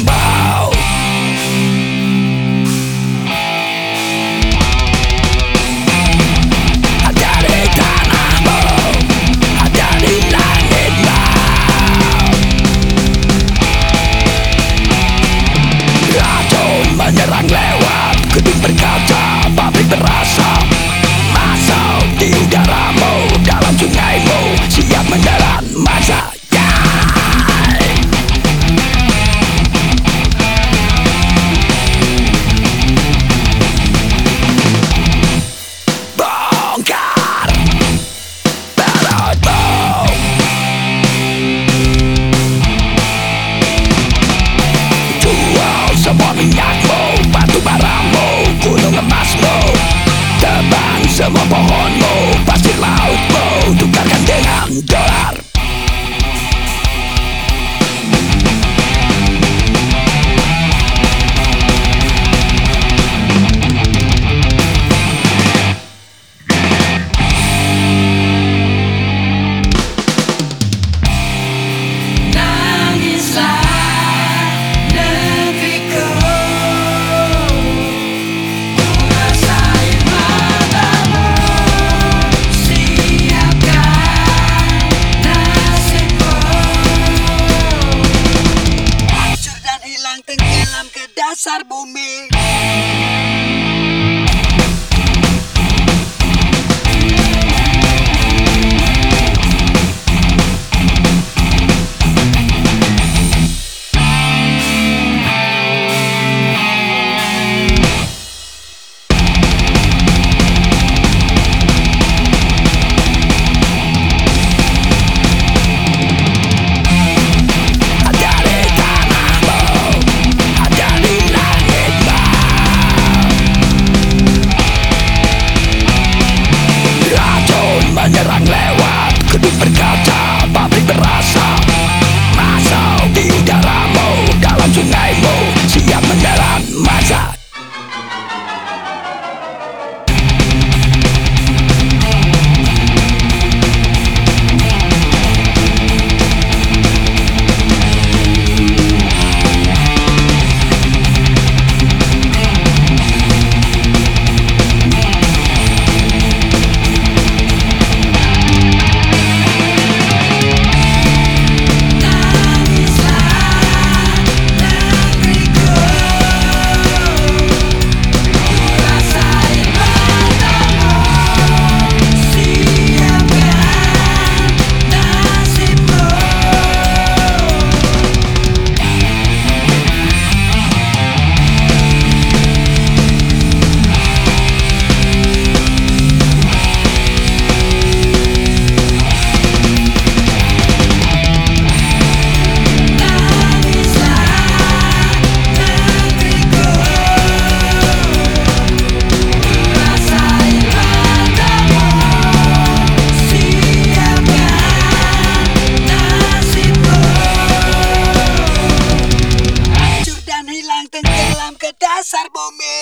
harimau. Ada di tanahmu, ada di langitmu. Racun menyerang lewat gedung berkaca, pabrik berasap masuk di udaramu, dalam sungaimu siap menelan masa. Bongkar perutmu, jual semua minyakmu, batu baramu, gunung emasmu, tebang semua pohonmu, pasir lautmu, tukarkan dengan dolar. Tenggelam ke dasar bumi. Menyerang lewat gedung berkaca, pabrik berasap masuk di udaramu, dalam sungaimu siap menelan masa. Tenggelam ke dasar bumi.